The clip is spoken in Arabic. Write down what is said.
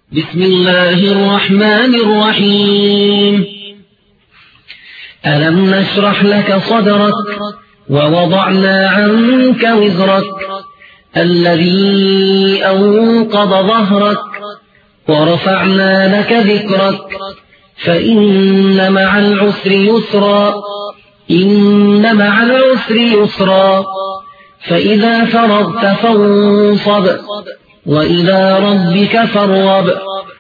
بسم الله الرحمن الرحيم. ألم نشرح لك صدرك ووضعنا عنك وزرك الذي أنقض ظهرك ورفعنا لك ذكرك فإن مع العسر يسرا إن مع العسر يسرا فإذا فرغت فانصب وإلى ربك فارغب